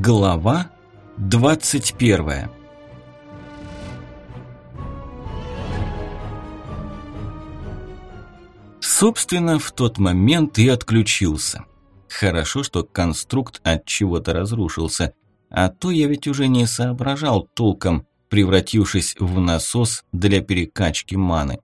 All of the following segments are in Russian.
Глава 21. Собственно, в тот момент и отключился. Хорошо, что конструкт от чего-то разрушился, а то я ведь уже не соображал толком, превратившись в насос для перекачки маны.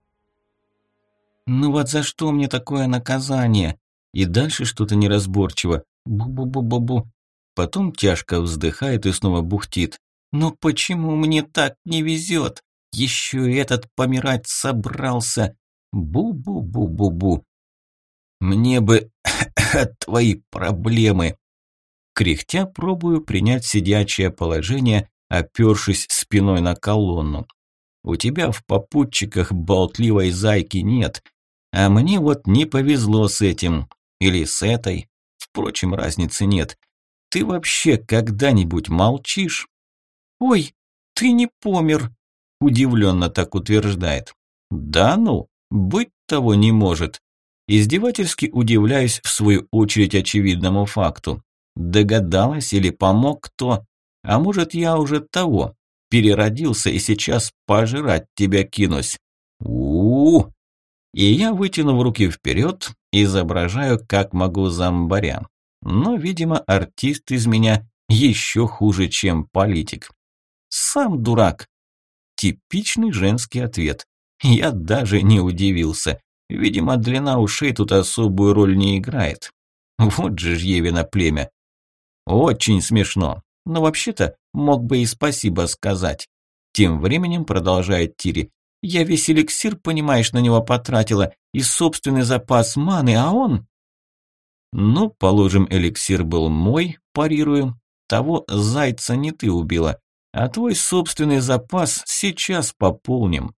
Ну вот за что мне такое наказание? И дальше что-то неразборчиво. Бу-бу-бу-бу-бу. Потом тяжко вздыхает и снова бухтит. Но почему мне так не везет? Еще и этот помирать собрался. Бу-бу-бу-бу-бу. Мне бы твои проблемы. Кряхтя пробую принять сидячее положение, опёршись спиной на колонну. У тебя в попутчиках болтливой зайки нет, а мне вот не повезло с этим. Или с этой. Впрочем, разницы нет. Ты вообще когда-нибудь молчишь? Ой, ты не помер, удивленно так утверждает. Да ну, быть того не может. Издевательски удивляюсь в свою очередь очевидному факту. Догадалась или помог кто? А может, я уже того, переродился и сейчас пожрать тебя кинусь. У-у-у! И я, вытянув руки вперед, изображаю, как могу зомбаря. Но, видимо, артист из меня еще хуже, чем политик. Сам дурак. Типичный женский ответ. Я даже не удивился. Видимо, длина ушей тут особую роль не играет. Вот же ж Евино племя. Очень смешно. Но вообще-то мог бы и спасибо сказать. Тем временем продолжает Тири. Я весь эликсир, понимаешь, на него потратила и собственный запас маны, а он... Ну, положим, эликсир был мой, парирую. Того зайца не ты убила, а твой собственный запас сейчас пополним.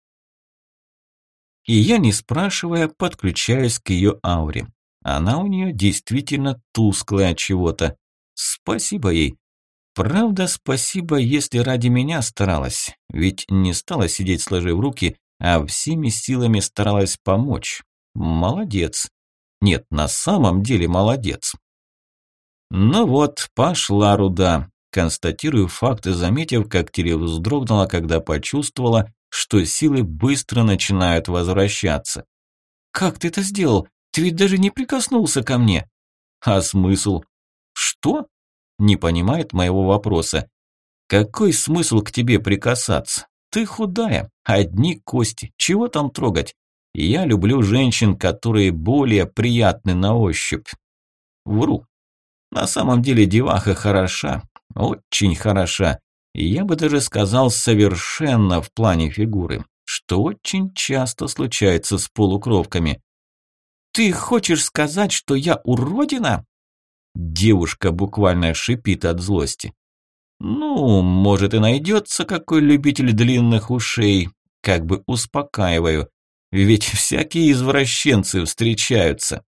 И я, не спрашивая, подключаюсь к ее ауре. Она у нее действительно тусклая от чего-то. Спасибо ей. Правда, спасибо, если ради меня старалась. Ведь не стала сидеть сложив руки, а всеми силами старалась помочь. Молодец. Нет, на самом деле молодец. Ну вот, пошла руда. Констатирую факт, заметив, как Тири вздрогнула, когда почувствовала, что силы быстро начинают возвращаться. «Как ты это сделал? Ты ведь даже не прикоснулся ко мне!» «А смысл?» «Что?» Не понимает моего вопроса. «Какой смысл к тебе прикасаться? Ты худая, одни кости, чего там трогать? Я люблю женщин, которые более приятны на ощупь». Вру. На самом деле деваха хороша, очень хороша. Я бы даже сказал совершенно в плане фигуры, что очень часто случается с полукровками. «Ты хочешь сказать, что я уродина?» Девушка буквально шипит от злости. «Ну, может и найдется какой любитель длинных ушей», как бы успокаиваю, ведь всякие извращенцы встречаются.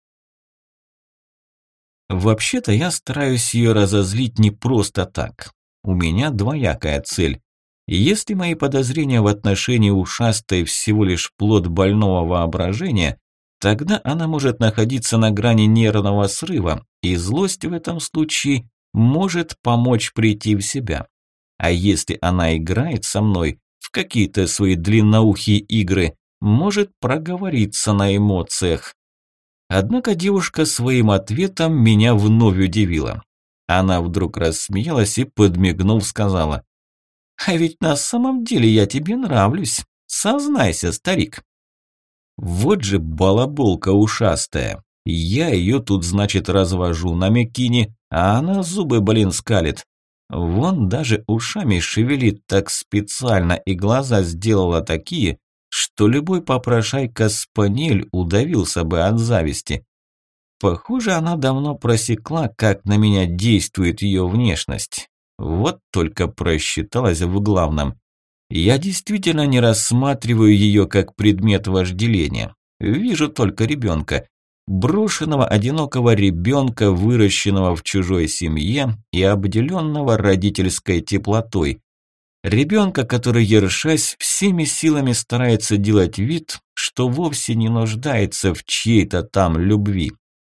Вообще-то я стараюсь ее разозлить не просто так. У меня двоякая цель. Если мои подозрения в отношении ушастой всего лишь плод больного воображения, тогда она может находиться на грани нервного срыва, и злость в этом случае может помочь прийти в себя. А если она играет со мной в какие-то свои длинноухие игры, может проговориться на эмоциях. Однако девушка своим ответом меня вновь удивила. Она вдруг рассмеялась и, подмигнув, сказала: «А ведь на самом деле я тебе нравлюсь. Сознайся, старик». Вот же балаболка ушастая. Я ее тут, значит, развожу на мякине, а она зубы, скалит. Вон даже ушами шевелит так специально и глаза сделала такие, что любой попрошайка-спаниель удавился бы от зависти. Похоже, она давно просекла, как на меня действует ее внешность. Вот только просчиталась в главном. Я действительно не рассматриваю ее как предмет вожделения. Вижу только ребенка. Брошенного одинокого ребенка, выращенного в чужой семье и обделенного родительской теплотой. Ребенка, который, ершась, всеми силами старается делать вид, что вовсе не нуждается в чьей-то там любви.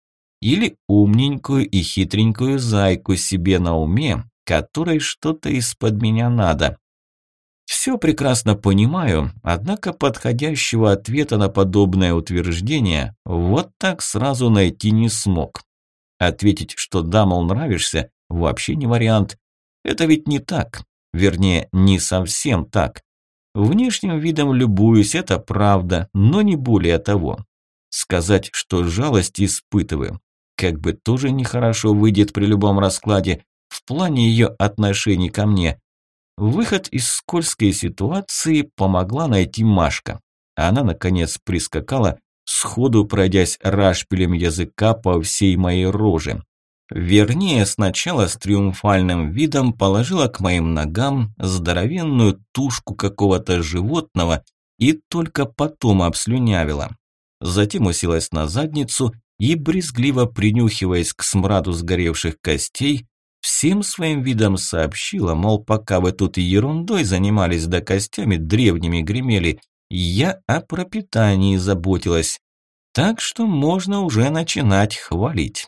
или умненькую и хитренькую зайку себе на уме, которой что-то из-под меня надо. Все прекрасно понимаю, однако подходящего ответа на подобное утверждение вот так сразу найти не смог. Ответить, что да, мол, нравишься, вообще не вариант. Это ведь не так. Вернее, не совсем так. Внешним видом любуюсь, это правда, но не более того. Сказать, что жалость испытываю, как бы тоже нехорошо выйдет при любом раскладе в плане ее отношений ко мне. Выход из скользкой ситуации помогла найти Машка. Она, наконец, прискакала, сходу пройдясь рашпилем языка по всей моей роже. Вернее, сначала с триумфальным видом положила к моим ногам здоровенную тушку какого-то животного и только потом обслюнявила. Затем уселась на задницу и, брезгливо принюхиваясь к смраду сгоревших костей, всем своим видом сообщила, мол, пока вы тут ерундой занимались да костями древними гремели, я о пропитании заботилась. Так что можно уже начинать хвалить.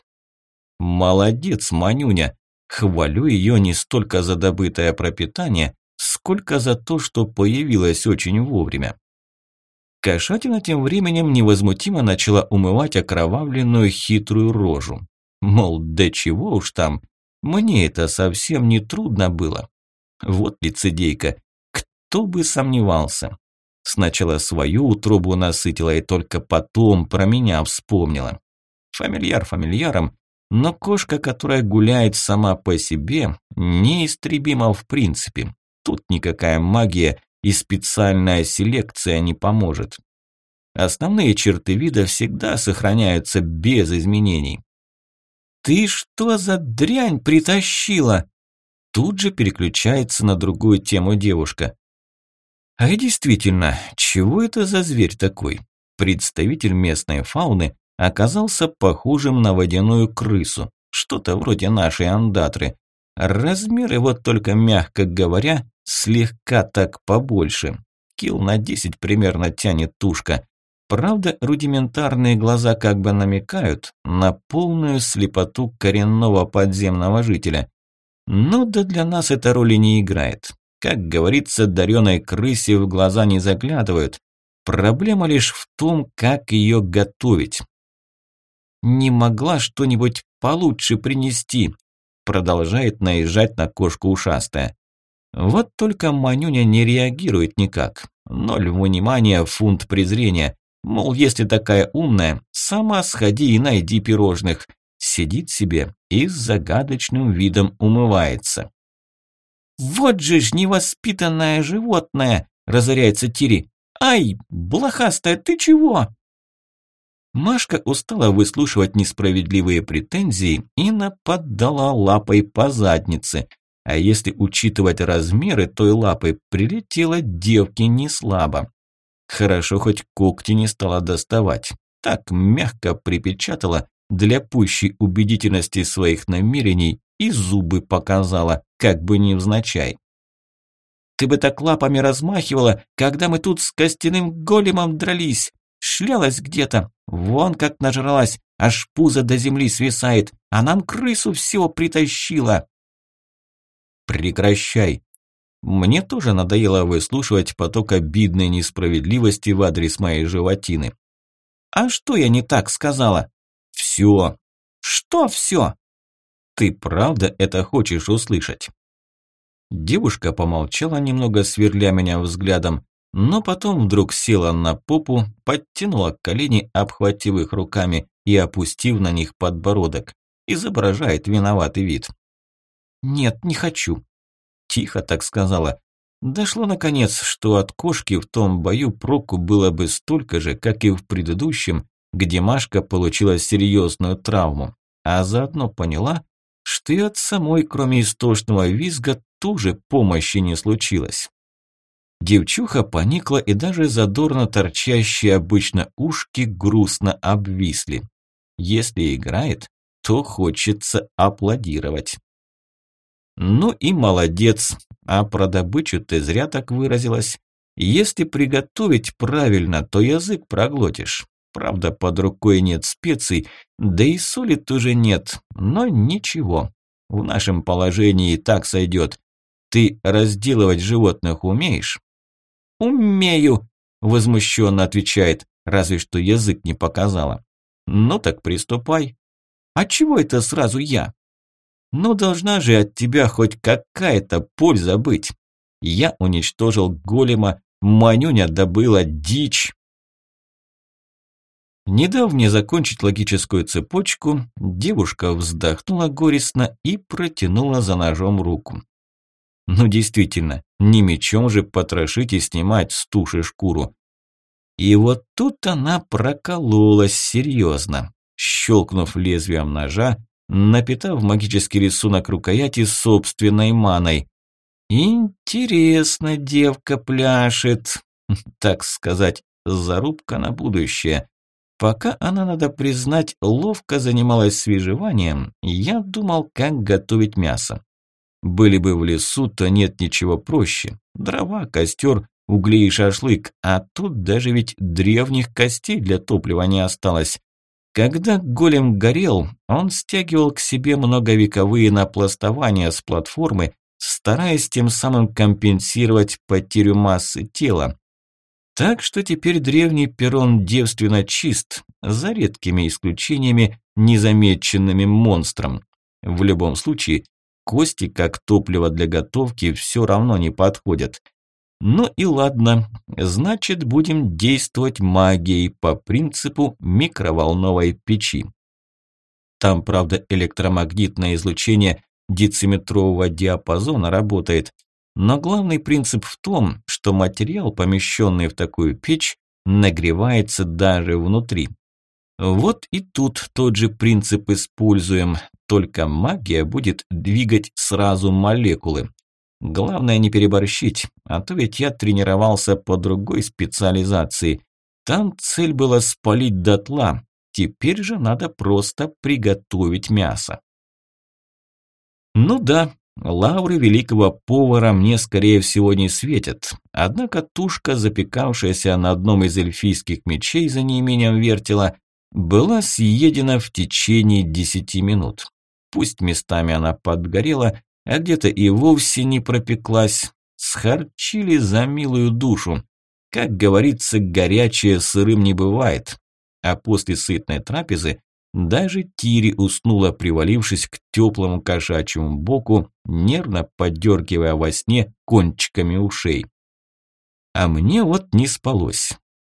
Молодец, Манюня. Хвалю ее не столько за добытое пропитание, сколько за то, что появилась очень вовремя. Кошатина тем временем невозмутимо начала умывать окровавленную хитрую рожу. Мол, да чего уж там, мне это совсем не трудно было. Вот лицедейка, кто бы сомневался. Сначала свою утробу насытила и только потом про меня вспомнила. Фамильяр фамильяром, но кошка, которая гуляет сама по себе, неистребима в принципе. Тут никакая магия и специальная селекция не поможет. Основные черты вида всегда сохраняются без изменений. «Ты что за дрянь притащила?» Тут же переключается на другую тему девушка. А и действительно, чего это за зверь такой? Представитель местной фауны оказался похожим на водяную крысу, что-то вроде нашей андатры. Размеры, вот только мягко говоря, слегка так побольше. Килл на 10 примерно тянет тушка. Правда, рудиментарные глаза как бы намекают на полную слепоту коренного подземного жителя. Но да для нас эта роли не играет. Как говорится, дареной крысе в глаза не заглядывают. Проблема лишь в том, как ее готовить. «Не могла что-нибудь получше принести?» Продолжает наезжать на кошку ушастая. Вот только Манюня не реагирует никак. Ноль внимания, фунт презрения. Мол, если такая умная, сама сходи и найди пирожных. Сидит себе и с загадочным видом умывается. «Вот же ж невоспитанное животное!» – разоряется Тири. «Ай, блохастая, ты чего?» Машка устала выслушивать несправедливые претензии и нападала лапой по заднице. А если учитывать размеры той лапы, прилетела девке не слабо. Хорошо, хоть когти не стала доставать. Так мягко припечатала для пущей убедительности своих намерений и зубы показала, как бы невзначай. «Ты бы так лапами размахивала, когда мы тут с костяным големом дрались. Шлялась где-то, вон как нажралась, аж пузо до земли свисает, а нам крысу всего притащила». «Прекращай». Мне тоже надоело выслушивать поток обидной несправедливости в адрес моей животины. «А что я не так сказала?» «Все». «Что все?» «Ты правда это хочешь услышать?» Девушка помолчала немного, сверля меня взглядом, но потом вдруг села на попу, подтянула колени, обхватив их руками и опустив на них подбородок, изображает виноватый вид. «Нет, не хочу», – тихо так сказала. Дошло наконец, что от кошки в том бою проку было бы столько же, как и в предыдущем, где Машка получила серьезную травму, а заодно поняла, что и от самой, кроме истошного визга, тоже помощи не случилось. Девчуха поникла, и даже задорно торчащие обычно ушки грустно обвисли. Если играет, то хочется аплодировать. Ну и молодец, а про добычу ты зря так выразилась. Если приготовить правильно, то язык проглотишь. Правда, под рукой нет специй, да и соли тоже нет, но ничего. В нашем положении и так сойдет. Ты разделывать животных умеешь? Умею, возмущенно отвечает, разве что язык не показала. Ну так приступай. А чего это сразу я? Ну должна же от тебя хоть какая-то польза быть. Я уничтожил голема, Манюня добыла дичь. Не дав мне закончить логическую цепочку, девушка вздохнула горестно и протянула за ножом руку. Ну действительно, не мечом же потрошить и снимать с туши шкуру. И вот тут она прокололась серьезно, щелкнув лезвием ножа, напитав магический рисунок рукояти собственной маной. Интересно девка пляшет, так сказать, зарубка на будущее. Пока она, надо признать, ловко занималась свежеванием, я думал, как готовить мясо. Были бы в лесу, то нет ничего проще. Дрова, костер, угли и шашлык, а тут даже ведь древних костей для топлива не осталось. Когда голем горел, он стягивал к себе многовековые напластования с платформы, стараясь тем самым компенсировать потерю массы тела. Так что теперь древний перрон девственно чист, за редкими исключениями, незамеченными монстром. В любом случае, кости как топливо для готовки все равно не подходят. Ну и ладно, значит будем действовать магией по принципу микроволновой печи. Там, правда, электромагнитное излучение дециметрового диапазона работает, но главный принцип в том, что материал, помещенный в такую печь, нагревается даже внутри. Вот и тут тот же принцип используем, только магия будет двигать сразу молекулы. Главное не переборщить, а то ведь я тренировался по другой специализации. Там цель была спалить дотла, теперь же надо просто приготовить мясо. Ну да, лавры великого повара мне, скорее всего, не светят. Однако тушка, запекавшаяся на одном из эльфийских мечей за неимением вертела, была съедена в течение 10 минут. Пусть местами она подгорела, а где-то и вовсе не пропеклась. Схарчили за милую душу. Как говорится, горячее сырым не бывает. А после сытной трапезы даже Тири уснула, привалившись к теплому кошачьему боку, нервно подергивая во сне кончиками ушей. А мне вот не спалось.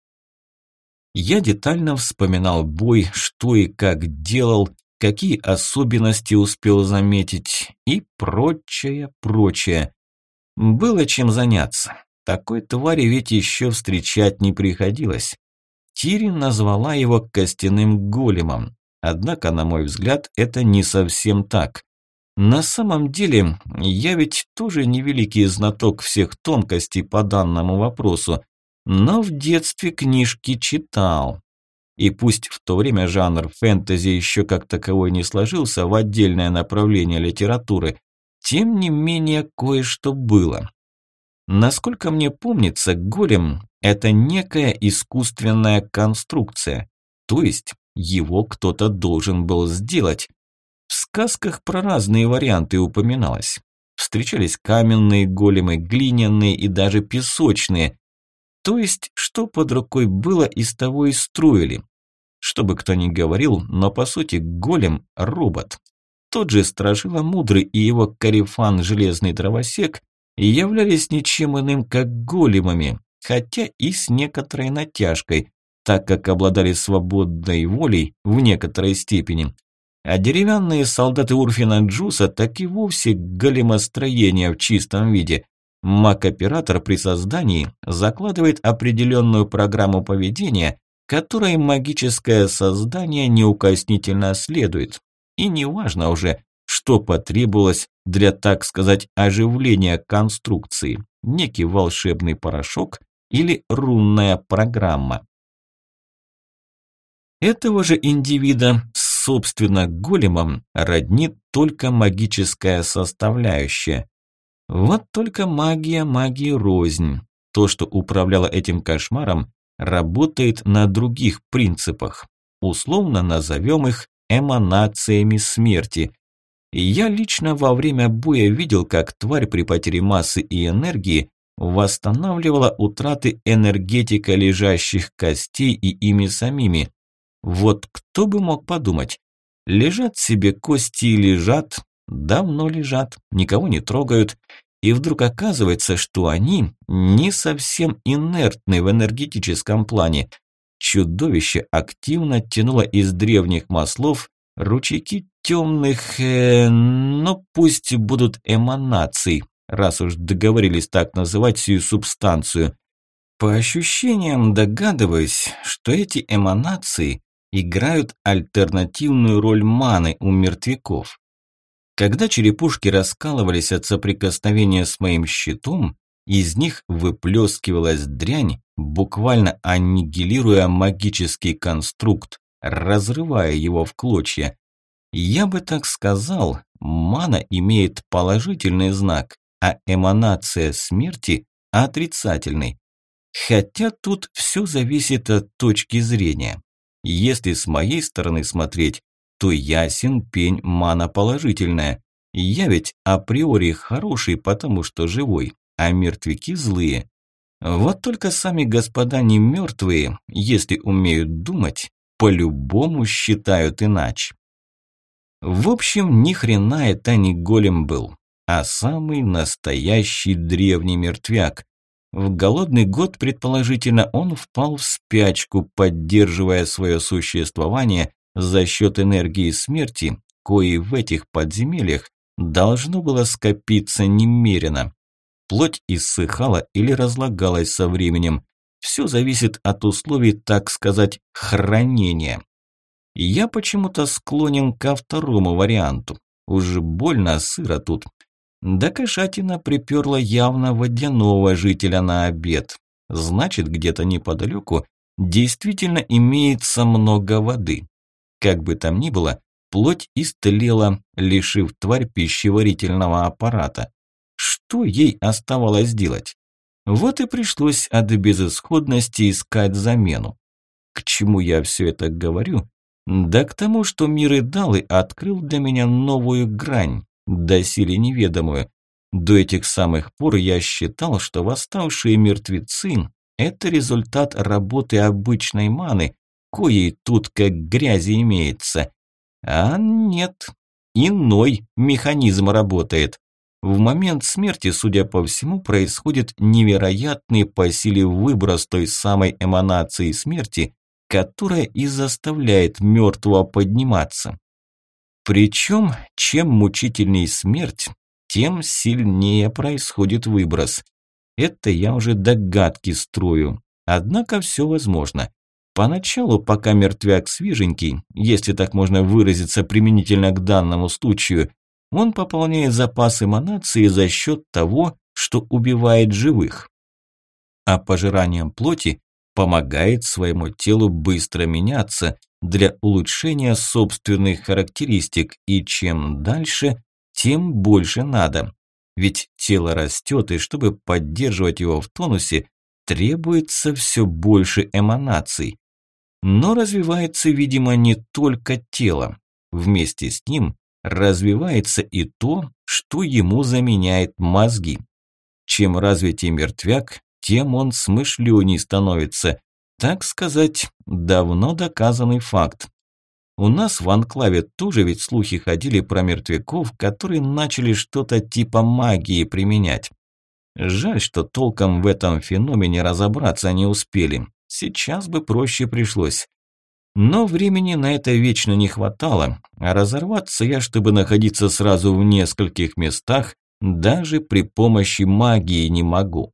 Я детально вспоминал бой, что и как делал, какие особенности успел заметить и прочее. Было чем заняться. Такой твари ведь еще встречать не приходилось. Тири назвала его костяным големом. Однако, на мой взгляд, это не совсем так. На самом деле, я ведь тоже невеликий знаток всех тонкостей по данному вопросу, но в детстве книжки читал. И пусть в то время жанр фэнтези еще как таковой не сложился в отдельное направление литературы, тем не менее кое-что было. Насколько мне помнится, голем – это некая искусственная конструкция, то есть его кто-то должен был сделать. В сказках про разные варианты упоминалось. Встречались каменные големы, глиняные и даже песочные. То есть, что под рукой было, из того и строили. Что бы кто ни говорил, но по сути голем – робот. Тот же Страшила Мудрый и его корефан Железный Дровосек являлись ничем иным, как големами, хотя и с некоторой натяжкой, так как обладали свободной волей в некоторой степени. А деревянные солдаты Урфина Джуса так и вовсе големостроение в чистом виде. Маг-оператор при создании закладывает определенную программу поведения, которой магическое создание неукоснительно следует. И неважно уже, что потребовалось для, так сказать, оживления конструкции, некий волшебный порошок или рунная программа. Этого же индивида, собственно, големом роднит только магическая составляющая. Вот только магия магии рознь. То, что управляло этим кошмаром, работает на других принципах. Условно назовем их эманациями смерти. Я лично во время боя видел, как тварь при потере массы и энергии восстанавливала утраты энергетика лежащих костей и ими самими. Вот кто бы мог подумать, лежат себе кости и лежат, давно лежат, никого не трогают, и вдруг оказывается, что они не совсем инертны в энергетическом плане. Чудовище активно тянуло из древних маслов ручейки темных, но пусть будут эманаций, раз уж договорились так называть сию субстанцию. По ощущениям догадываюсь, что эти эманации играют альтернативную роль маны у мертвяков. Когда черепушки раскалывались от соприкосновения с моим щитом, из них выплескивалась дрянь, буквально аннигилируя магический конструкт, разрывая его в клочья. Я бы так сказал, мана имеет положительный знак, а эманация смерти – отрицательный. Хотя тут все зависит от точки зрения. Если с моей стороны смотреть, то ясен пень мана положительная. Я ведь априори хороший, потому что живой, а мертвяки злые. Вот только сами господа не мертвые, если умеют думать, по-любому считают иначе. В общем, ни хрена это не голем был, а самый настоящий древний мертвяк. В голодный год, предположительно, он впал в спячку, поддерживая свое существование за счет энергии смерти, коей в этих подземельях должно было скопиться немерено. Плоть иссыхала или разлагалась со временем. Все зависит от условий, так сказать, хранения. Я почему-то склонен ко второму варианту. Уж больно сыро тут. Да кошатина приперла явно водяного жителя на обед. Значит, где-то неподалеку действительно имеется много воды. Как бы там ни было, плоть истлела, лишив тварь пищеварительного аппарата. Что ей оставалось делать? Вот и пришлось от безысходности искать замену. К чему я все это говорю? Да к тому, что мир Идалы открыл для меня новую грань, доселе неведомую. До этих самых пор я считал, что восставшие мертвецы – это результат работы обычной маны, коей тут как грязи имеется. А нет, иной механизм работает. В момент смерти, судя по всему, происходит невероятный по силе выброс той самой эманации смерти, которая и заставляет мертвого подниматься. Причем, чем мучительней смерть, тем сильнее происходит выброс. Это я уже догадки строю. Однако все возможно. Поначалу, пока мертвяк свеженький, если так можно выразиться применительно к данному случаю, он пополняет запасы эманации за счет того, что убивает живых. А пожиранием плоти помогает своему телу быстро меняться для улучшения собственных характеристик, и чем дальше, тем больше надо. Ведь тело растет, и чтобы поддерживать его в тонусе, требуется все больше эманаций. Но развивается, видимо, не только тело. Вместе с ним развивается и то, что ему заменяет мозги. Чем развитее мертвяк, тем он смышленней становится. Так сказать, давно доказанный факт. У нас в анклаве тоже ведь слухи ходили про мертвяков, которые начали что-то типа магии применять. Жаль, что толком в этом феномене разобраться не успели. Сейчас бы проще пришлось. Но времени на это вечно не хватало, а разорваться я, чтобы находиться сразу в нескольких местах, даже при помощи магии не могу.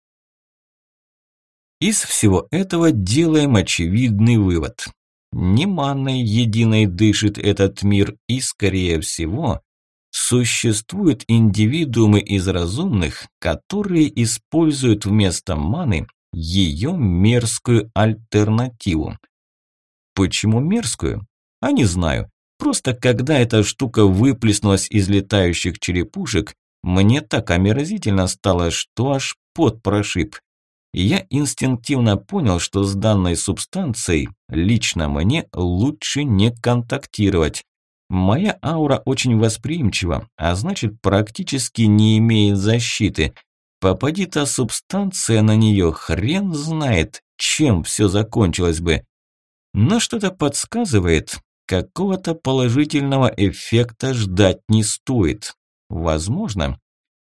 Из всего этого делаем очевидный вывод. Не манной единой дышит этот мир, и, скорее всего, существуют индивидуумы из разумных, которые используют вместо маны ее мерзкую альтернативу. Почему мерзкую? А не знаю. Просто когда эта штука выплеснулась из летающих черепушек, мне так омерзительно стало, что аж пот прошиб. я инстинктивно понял, что с данной субстанцией лично мне лучше не контактировать. Моя аура очень восприимчива, а значит практически не имеет защиты. Попади та субстанция на нее, хрен знает, чем все закончилось бы. Но что-то подсказывает, какого-то положительного эффекта ждать не стоит. Возможно,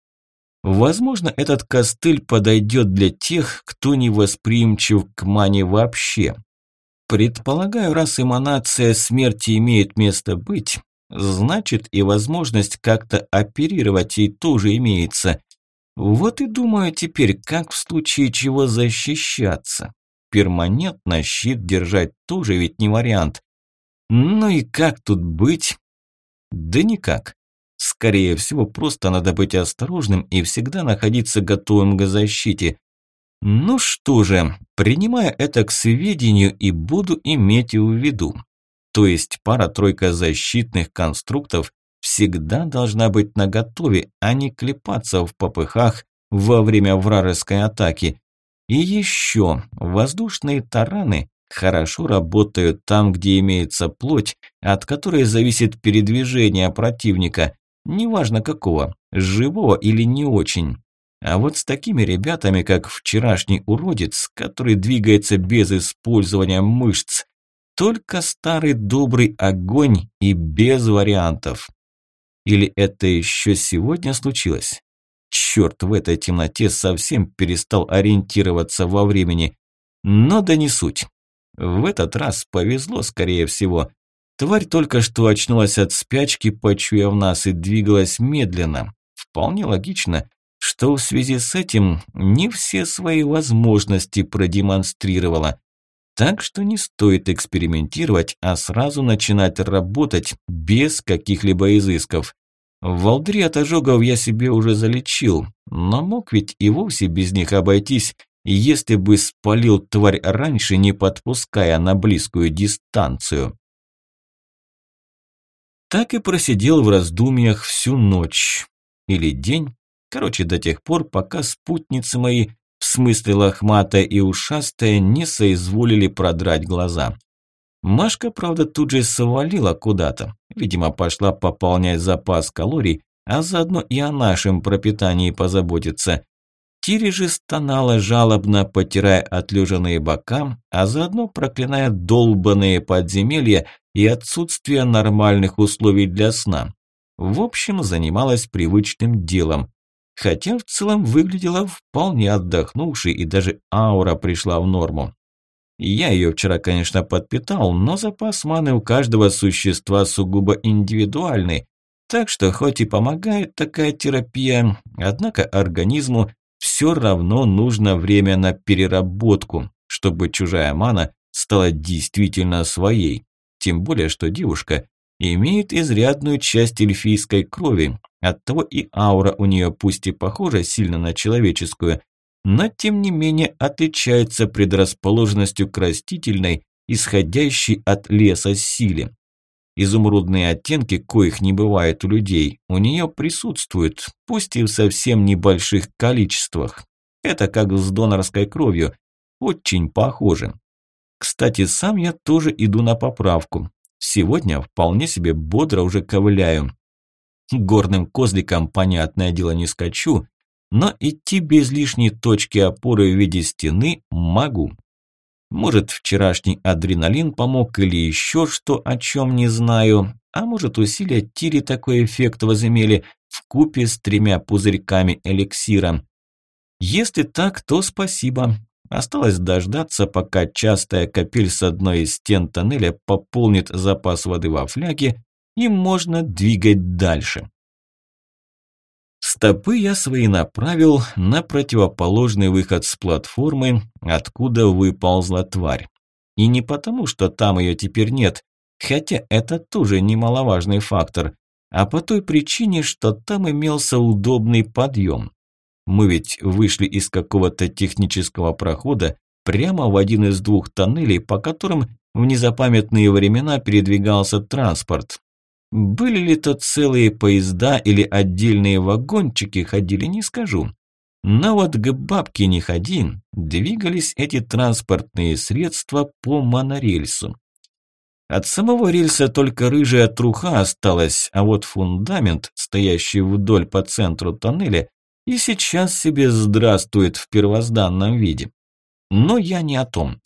этот костыль подойдет для тех, кто не восприимчив к мане вообще. Предполагаю, раз эманация смерти имеет место быть, значит и возможность как-то оперировать ей тоже имеется. Вот и думаю теперь, как в случае чего защищаться. Перманентно щит держать тоже ведь не вариант. Ну и как тут быть? Да никак. Скорее всего, просто надо быть осторожным и всегда находиться готовым к защите. Ну что же, принимая это к сведению и буду иметь в виду. То есть пара-тройка защитных конструктов всегда должна быть наготове, а не клепаться в попыхах во время вражеской атаки. И еще, воздушные тараны хорошо работают там, где имеется плоть, от которой зависит передвижение противника, неважно какого, живого или не очень. А вот с такими ребятами, как вчерашний уродец, который двигается без использования мышц, только старый добрый огонь и без вариантов. Или это еще сегодня случилось? Черт, в этой темноте совсем перестал ориентироваться во времени. Но да не суть. В этот раз повезло, скорее всего. Тварь только что очнулась от спячки, почуяв нас, и двигалась медленно. Вполне логично, что в связи с этим не все свои возможности продемонстрировала. Так что не стоит экспериментировать, а сразу начинать работать без каких-либо изысков. Волдыри от ожогов я себе уже залечил, но мог ведь и вовсе без них обойтись, если бы спалил тварь раньше, не подпуская на близкую дистанцию. Так и просидел в раздумьях всю ночь. Или день. Короче, до тех пор, пока спутницы мои, в смысле лохматая и ушастая, не соизволили продрать глаза. Машка, правда, тут же свалила куда-то. Видимо, пошла пополнять запас калорий, а заодно и о нашем пропитании позаботиться. Тири же стонала жалобно, потирая отлежанные бока, а заодно проклиная долбаные подземелья и отсутствие нормальных условий для сна. В общем, занималась привычным делом. Хотя в целом выглядела вполне отдохнувшей, и даже аура пришла в норму. Я ее вчера, конечно, подпитал, но запас маны у каждого существа сугубо индивидуальный. Так что хоть и помогает такая терапия, однако организму все равно нужно время на переработку, чтобы чужая мана стала действительно своей. Тем более, что девушка имеет изрядную часть эльфийской крови, оттого и аура у нее пусть и похожа сильно на человеческую, но тем не менее отличается предрасположенностью к растительной, исходящей от леса силе. Изумрудные оттенки, коих не бывает у людей, у нее присутствуют, пусть и в совсем небольших количествах. Это как с донорской кровью, очень похоже. Кстати, сам я тоже иду на поправку. Сегодня вполне себе бодро уже ковыляю. Горным козликом, понятное дело, не скачу, но идти без лишней точки опоры в виде стены могу. Может, вчерашний адреналин помог или еще что, о чем не знаю, а может, усилия Тири такой эффект возымели вкупе с 3 пузырьками эликсира. Если так, то спасибо. Осталось дождаться, пока частая капель с одной из стен тоннеля пополнит запас воды во фляге, и можно двигать дальше. Стопы я свои направил на противоположный выход с платформы, откуда выползла тварь. И не потому, что там ее теперь нет, хотя это тоже немаловажный фактор, а по той причине, что там имелся удобный подъем. Мы ведь вышли из какого-то технического прохода прямо в один из 2 тоннелей, по которым в незапамятные времена передвигался транспорт. Были ли то целые поезда или отдельные вагончики ходили, не скажу. Но вот к бабке не ходи, двигались эти транспортные средства по монорельсу. От самого рельса только рыжая труха осталась, а вот фундамент, стоящий вдоль по центру тоннеля, и сейчас себе здравствует в первозданном виде. Но я не о том.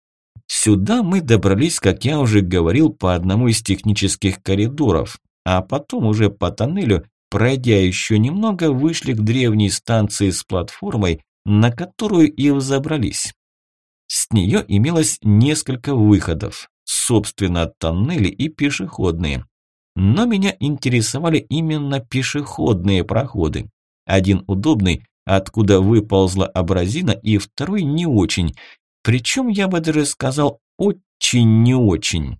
Сюда мы добрались, как я уже говорил, по одному из технических коридоров, а потом уже по тоннелю, пройдя еще немного, вышли к древней станции с платформой, на которую и взобрались. С нее имелось несколько выходов, собственно, тоннели и пешеходные. Но меня интересовали именно пешеходные проходы. Один удобный, откуда выползла абразина, и второй не очень. Причем, я бы даже сказал, очень не очень.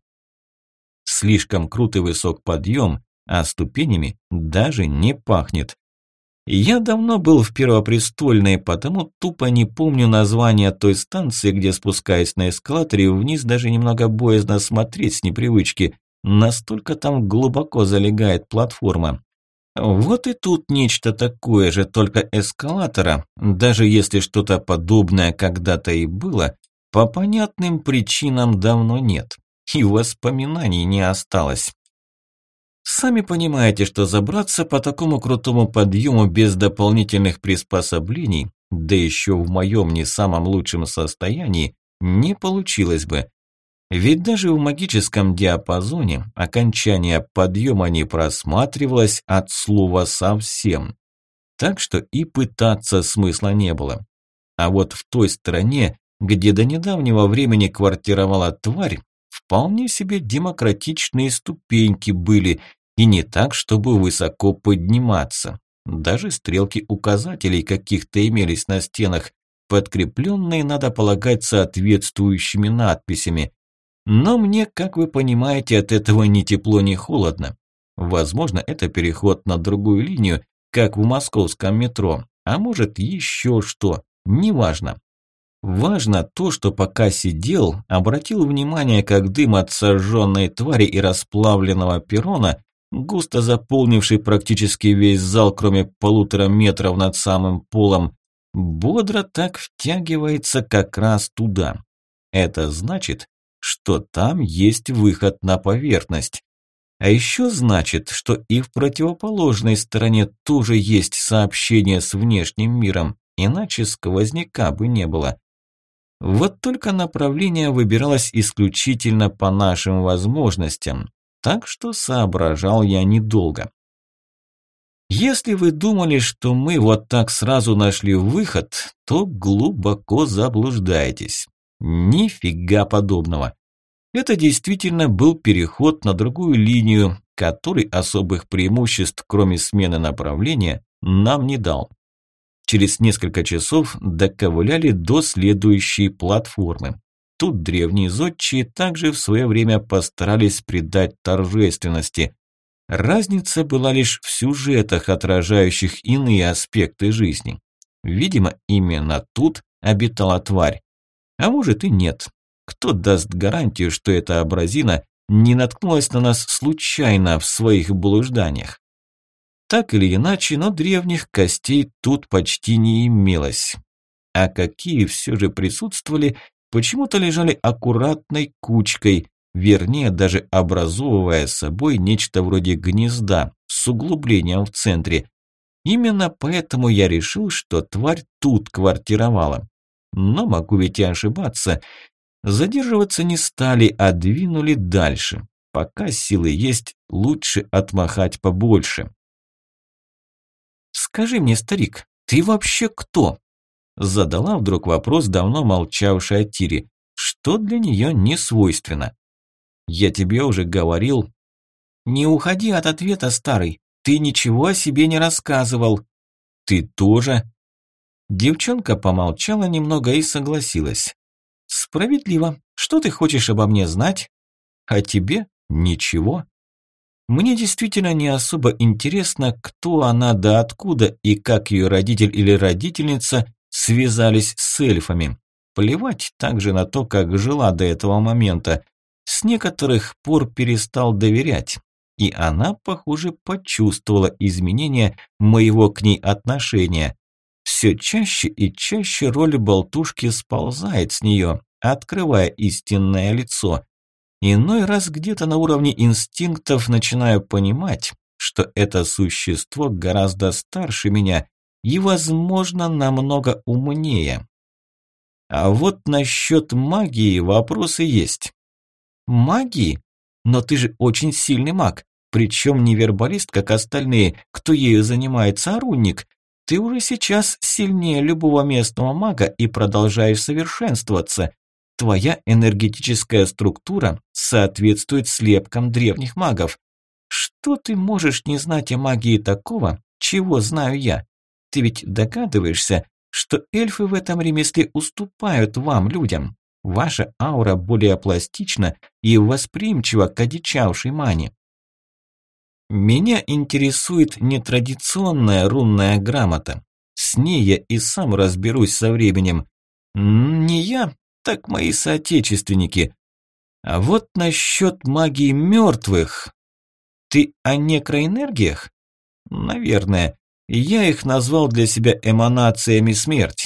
Слишком крут и высок подъем, а ступенями даже не пахнет. Я давно был в Первопрестольной, потому тупо не помню название той станции, где, спускаясь на эскалаторе, вниз даже немного боязно смотреть с непривычки. Настолько там глубоко залегает платформа. Вот и тут нечто такое же, только эскалатора, даже если что-то подобное когда-то и было, по понятным причинам давно нет. И воспоминаний не осталось. Сами понимаете, что забраться по такому крутому подъему без дополнительных приспособлений, да еще в моем не самом лучшем состоянии, не получилось бы. Ведь даже в магическом диапазоне окончание подъема не просматривалось от слова совсем. Так что и пытаться смысла не было. А вот в той стороне, где до недавнего времени квартировала тварь, вполне себе демократичные ступеньки были, и не так, чтобы высоко подниматься. Даже стрелки указателей каких-то имелись на стенах, подкрепленные, надо полагать, соответствующими надписями. Но мне, как вы понимаете, от этого ни тепло, ни холодно. Возможно, это переход на другую линию, как в московском метро, а может еще что, неважно. Важно то, что пока сидел, обратил внимание, как дым от сожженной твари и расплавленного перрона, густо заполнивший практически весь зал, кроме 1,5 метров над самым полом, бодро так втягивается как раз туда. Это значит, что там есть выход на поверхность. А еще значит, что и в противоположной стороне тоже есть сообщение с внешним миром, иначе сквозняка бы не было. Вот только направление выбиралось исключительно по нашим возможностям, так что соображал я недолго. Если вы думали, что мы вот так сразу нашли выход, то глубоко заблуждаетесь. Нифига подобного. Это действительно был переход на другую линию, который особых преимуществ, кроме смены направления, нам не дал. Через несколько часов доковыляли до следующей платформы. Тут древние зодчие также в свое время постарались придать торжественности. Разница была лишь в сюжетах, отражающих иные аспекты жизни. Видимо, именно тут обитала тварь. А может и нет. Кто даст гарантию, что эта абразина не наткнулась на нас случайно в своих блужданиях? Так или иначе, но древних костей тут почти не имелось. А какие все же присутствовали, почему-то лежали аккуратной кучкой, вернее, даже образовывая собой нечто вроде гнезда с углублением в центре. Именно поэтому я решил, что тварь тут квартировала. Но могу ведь и ошибаться. Задерживаться не стали, а двинули дальше. Пока силы есть, лучше отмахать побольше. «Скажи мне, старик, ты вообще кто?» Задала вдруг вопрос давно молчавшая Тири, что для нее не свойственно. «Я тебе уже говорил». «Не уходи от ответа, старый, ты ничего о себе не рассказывал». «Ты тоже?» Девчонка помолчала немного и согласилась. «Справедливо. Что ты хочешь обо мне знать?» «А тебе? Ничего. Мне действительно не особо интересно, кто она да откуда и как ее родитель или родительница связались с эльфами. Плевать также на то, как жила до этого момента. С некоторых пор перестал доверять. И она, похоже, почувствовала изменение моего к ней отношения. все чаще и чаще роль болтушки сползает с нее, открывая истинное лицо. Иной раз где-то на уровне инстинктов начинаю понимать, что это существо гораздо старше меня и, возможно, намного умнее. А вот насчет магии вопросы есть. Магии? Но ты же очень сильный маг, причем не вербалист, как остальные, кто ею занимается, а рунник. Ты уже сейчас сильнее любого местного мага и продолжаешь совершенствоваться. Твоя энергетическая структура соответствует слепкам древних магов. Что ты можешь не знать о магии такого, чего знаю я? Ты ведь догадываешься, что эльфы в этом ремесле уступают вам, людям. Ваша аура более пластична и восприимчива к одичавшей мане. Меня интересует нетрадиционная рунная грамота. С ней я и сам разберусь со временем. Не я, так мои соотечественники. А вот насчет магии мертвых. Ты о некроэнергиях? Наверное. Я их назвал для себя эманациями смерти.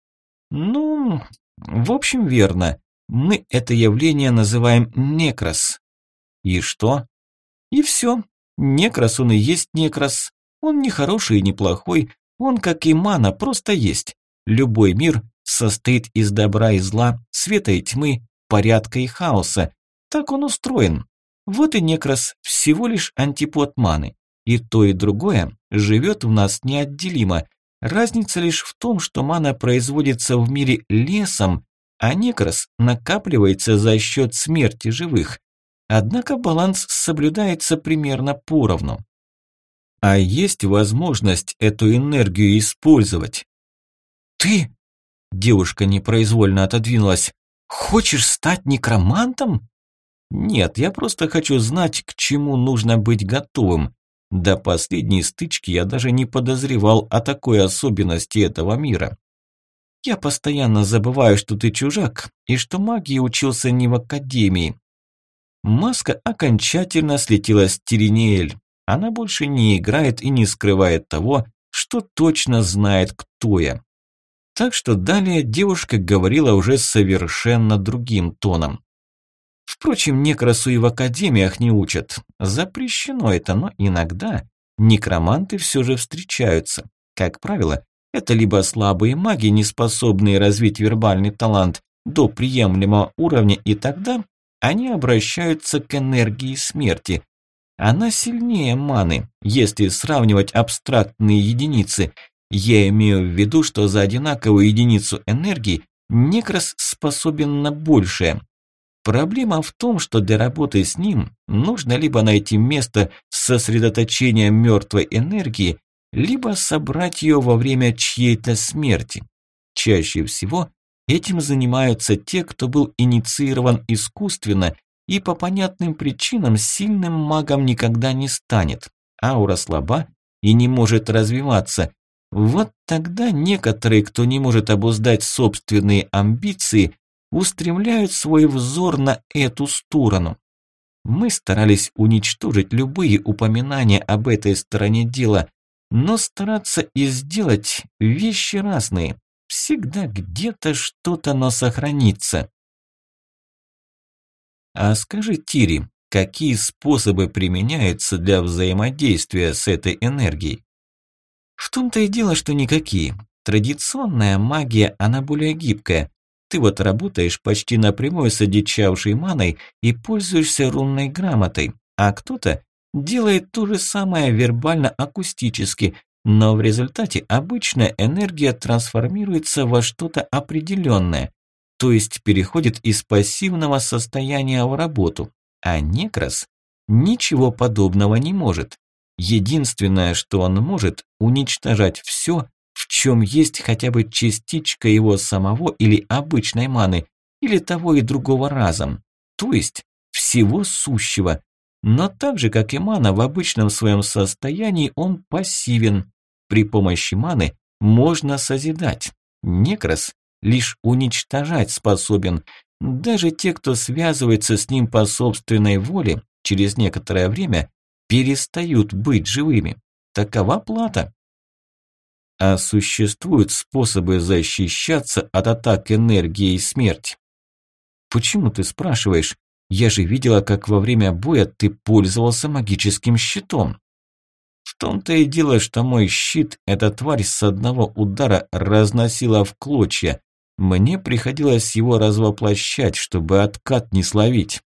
Ну, в общем, верно. Мы это явление называем некрос. И что? И все. Некрос он и есть некрос. Он не хороший и не плохой. Он, как и мана, просто есть. Любой мир состоит из добра и зла, света и тьмы, порядка и хаоса. Так он устроен. Вот и некрос всего лишь антипод маны. И то, и другое живет в нас неотделимо. Разница лишь в том, что мана производится в мире лесом, а некрос накапливается за счет смерти живых. Однако баланс соблюдается примерно поровну. А есть возможность эту энергию использовать? Ты, девушка непроизвольно отодвинулась, хочешь стать некромантом? Нет, я просто хочу знать, к чему нужно быть готовым. До последней стычки я даже не подозревал о такой особенности этого мира. Я постоянно забываю, что ты чужак, и что магии учился не в академии. Маска окончательно слетела с Тириниэль. Она больше не играет и не скрывает того, что точно знает, кто я. Так что далее девушка говорила уже совершенно другим тоном. Впрочем, некросу и в академиях не учат. Запрещено это, но иногда некроманты все же встречаются. Как правило, это либо слабые маги, не способные развить вербальный талант до приемлемого уровня, и тогда они обращаются к энергии смерти. Она сильнее маны, если сравнивать абстрактные единицы. Я имею в виду, что за одинаковую единицу энергии некрос способен на большее. Проблема в том, что для работы с ним нужно либо найти место сосредоточения мертвой энергии, либо собрать ее во время чьей-то смерти. Чаще всего этим занимаются те, кто был инициирован искусственно и по понятным причинам сильным магом никогда не станет. Аура слаба и не может развиваться. Вот тогда некоторые, кто не может обуздать собственные амбиции, устремляют свой взор на эту сторону. Мы старались уничтожить любые упоминания об этой стороне дела, но стараться и сделать вещи разные. Всегда где-то что-то, но сохранится. А скажи, Тири, какие способы применяются для взаимодействия с этой энергией? В том-то и дело, что никакие. Традиционная магия, она более гибкая. Ты вот работаешь почти напрямую с одичавшей маной и пользуешься рунной грамотой, а кто-то делает то же самое вербально-акустически, но в результате обычная энергия трансформируется во что-то определенное, то есть переходит из пассивного состояния в работу, а некрос ничего подобного не может. Единственное, что он может, уничтожать все, в чем есть хотя бы частичка его самого или обычной маны, или того и другого разом, то есть всего сущего. Но так же, как и мана, в обычном своем состоянии он пассивен. При помощи маны можно созидать. Некрос лишь уничтожать способен. Даже те, кто связывается с ним по собственной воле, через некоторое время перестают быть живыми. Такова плата. А существуют способы защищаться от атак энергии и смерти? Почему ты спрашиваешь? Я же видела, как во время боя ты пользовался магическим щитом. В том-то и дело, что мой щит эта тварь с одного удара разносила в клочья. Мне приходилось его развоплощать, чтобы откат не словить.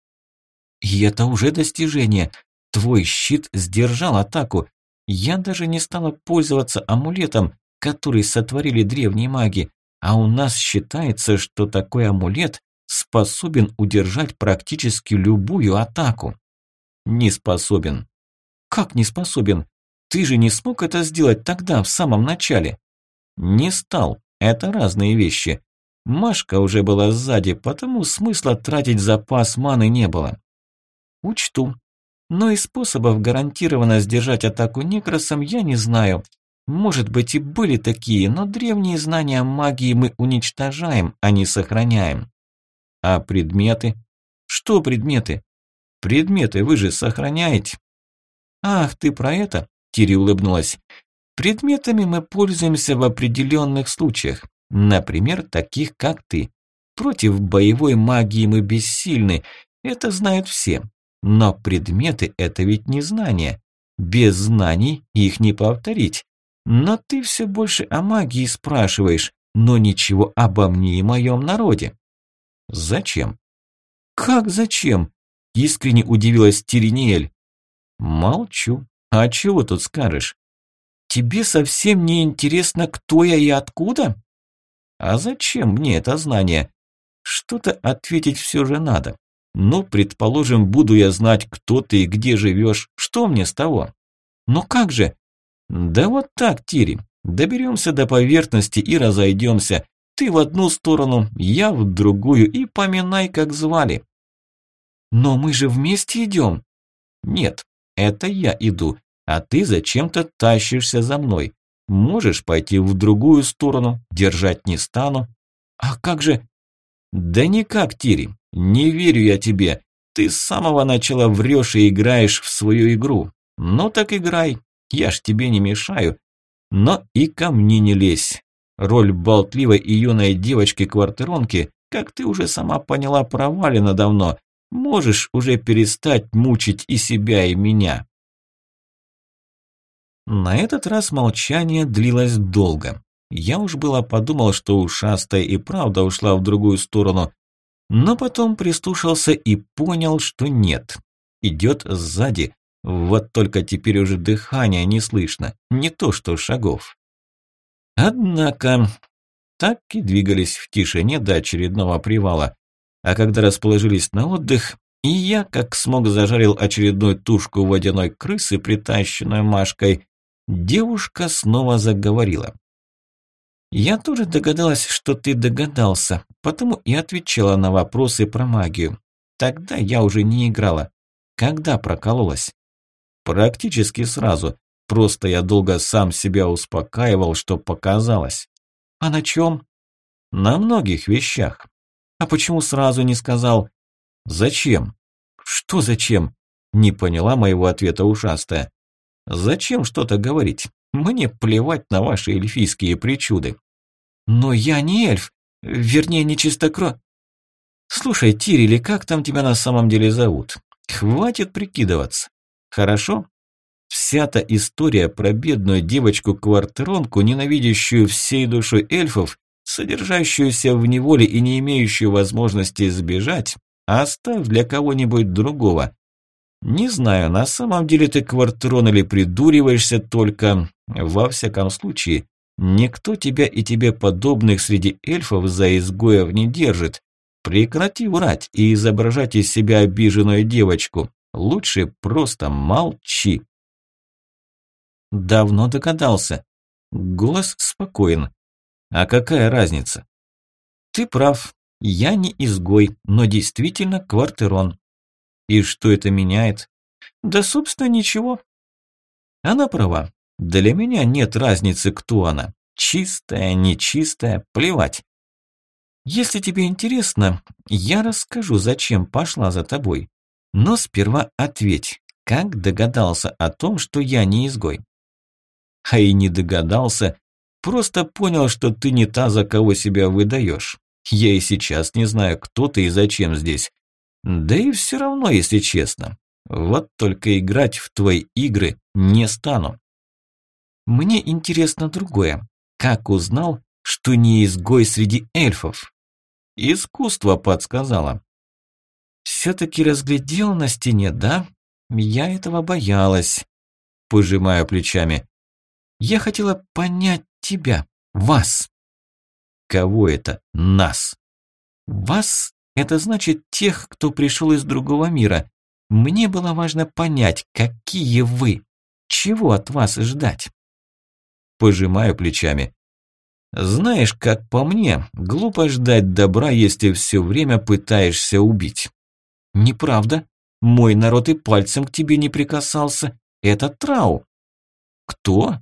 И это уже достижение. Твой щит сдержал атаку. Я даже не стала пользоваться амулетом, который сотворили древние маги. А у нас считается, что такой амулет способен удержать практически любую атаку. Не способен. Как не способен? Ты же не смог это сделать тогда, в самом начале. Не стал. Это разные вещи. Машка уже была сзади, потому смысла тратить запас маны не было. Учту. Но и способов гарантированно сдержать атаку некросом я не знаю. Может быть и были такие, но древние знания магии мы уничтожаем, а не сохраняем. А предметы? Что предметы? Предметы вы же сохраняете. Ах, ты про это? Тири улыбнулась. Предметами мы пользуемся в определенных случаях. Например, таких как ты. Против боевой магии мы бессильны. Это знают все. Но предметы – это ведь не знания. Без знаний их не повторить. Но ты все больше о магии спрашиваешь, но ничего обо мне и моем народе. Зачем? Как зачем? Искренне удивилась Тириниэль. Молчу. А чего тут скажешь? Тебе совсем не интересно, кто я и откуда? А зачем мне это знание? Что-то ответить все же надо. Ну, предположим, буду я знать, кто ты и где живешь. Что мне с того? Ну как же? Да вот так, Тири. Доберемся до поверхности и разойдемся. Ты в одну сторону, я в другую, и поминай, как звали. Но мы же вместе идем. Нет, это я иду, а ты зачем-то тащишься за мной. Можешь пойти в другую сторону, держать не стану. А как же? Да никак, Тири, не верю я тебе. Ты с самого начала врешь и играешь в свою игру. Ну так играй, я ж тебе не мешаю. Но и ко мне не лезь. Роль болтливой и юной девочки-квартиронки, как ты уже сама поняла, провалена давно. Можешь уже перестать мучить и себя, и меня. На этот раз молчание длилось долго. Я уж было подумал, что ушастая и правда ушла в другую сторону, но потом прислушался и понял, что нет. Идет сзади, вот только теперь уже дыхания не слышно, не то что шагов. Однако, так и двигались в тишине до очередного привала. А когда расположились на отдых, и я, как смог, зажарил очередную тушку водяной крысы, притащенную Машкой, девушка снова заговорила. «Я тоже догадалась, что ты догадался, потому и отвечала на вопросы про магию. Тогда я уже не играла. Когда прокололась?» «Практически сразу. Просто я долго сам себя успокаивал, что показалось». «А на чем?» «На многих вещах». «А почему сразу не сказал?» «Зачем?» «Что зачем?» Не поняла моего ответа ушастая. «Зачем что-то говорить? Мне плевать на ваши эльфийские причуды». «Но я не эльф, вернее, не чистокровный». «Слушай, Тири, или как там тебя на самом деле зовут? Хватит прикидываться. Хорошо? Вся та история про бедную девочку-квартиронку, ненавидящую всей душой эльфов, содержащуюся в неволе и не имеющую возможности сбежать, оставь для кого-нибудь другого. Не знаю, на самом деле ты квартирон или придуриваешься только. Во всяком случае, никто тебя и тебе подобных среди эльфов за изгоев не держит. Прекрати врать и изображать из себя обиженную девочку. Лучше просто молчи». «Давно догадался». Голос спокоен. «А какая разница?» «Ты прав. Я не изгой, но действительно квартирон». «И что это меняет?» «Да, собственно, ничего». Она права. Для меня нет разницы, кто она. Чистая, нечистая, плевать. Если тебе интересно, я расскажу, зачем пошла за тобой. Но сперва ответь, как догадался о том, что я не изгой? А и не догадался. Просто понял, что ты не та, за кого себя выдаешь. Я и сейчас не знаю, кто ты и зачем здесь. Да и все равно, если честно. Вот только играть в твои игры не стану. Мне интересно другое. Как узнал, что не изгой среди эльфов? Искусство подсказало. Все-таки разглядел на стене, да? Я этого боялась. Пожимаю плечами. Я хотела понять тебя, вас. Кого это нас? Вас – это значит тех, кто пришел из другого мира. Мне было важно понять, какие вы, чего от вас ждать. Пожимаю плечами. Знаешь, как по мне, глупо ждать добра, если все время пытаешься убить. Неправда. Мой народ и пальцем к тебе не прикасался. Это Трау. Кто?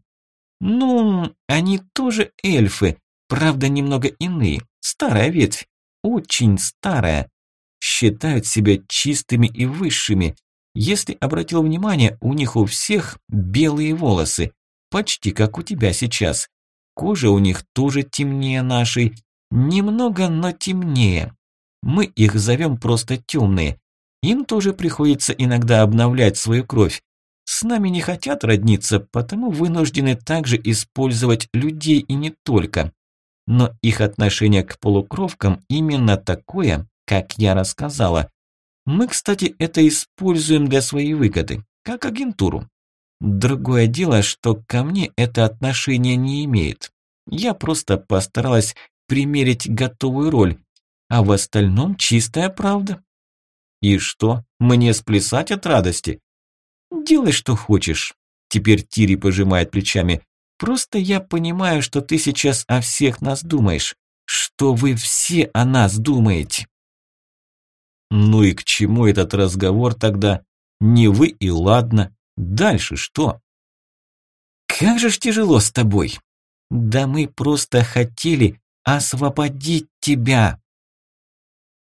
Ну, они тоже эльфы, правда немного иные. Старая ветвь, очень старая. Считают себя чистыми и высшими. Если обратил внимание, у них у всех белые волосы, почти как у тебя сейчас. Кожа у них тоже темнее нашей, немного, но темнее. Мы их зовем просто темные. Им тоже приходится иногда обновлять свою кровь. С нами не хотят родниться, потому вынуждены также использовать людей и не только. Но их отношение к полукровкам именно такое, как я рассказала. Мы, кстати, это используем для своей выгоды, как агентуру. Другое дело, что ко мне это отношение не имеет. Я просто постаралась примерить готовую роль, а в остальном чистая правда. И что, мне сплясать от радости? Делай, что хочешь. Теперь Тири пожимает плечами. Просто я понимаю, что ты сейчас о всех нас думаешь. Что вы все о нас думаете. Ну и к чему этот разговор тогда? Не вы и ладно. Дальше что? Как же ж тяжело с тобой. Да мы просто хотели освободить тебя.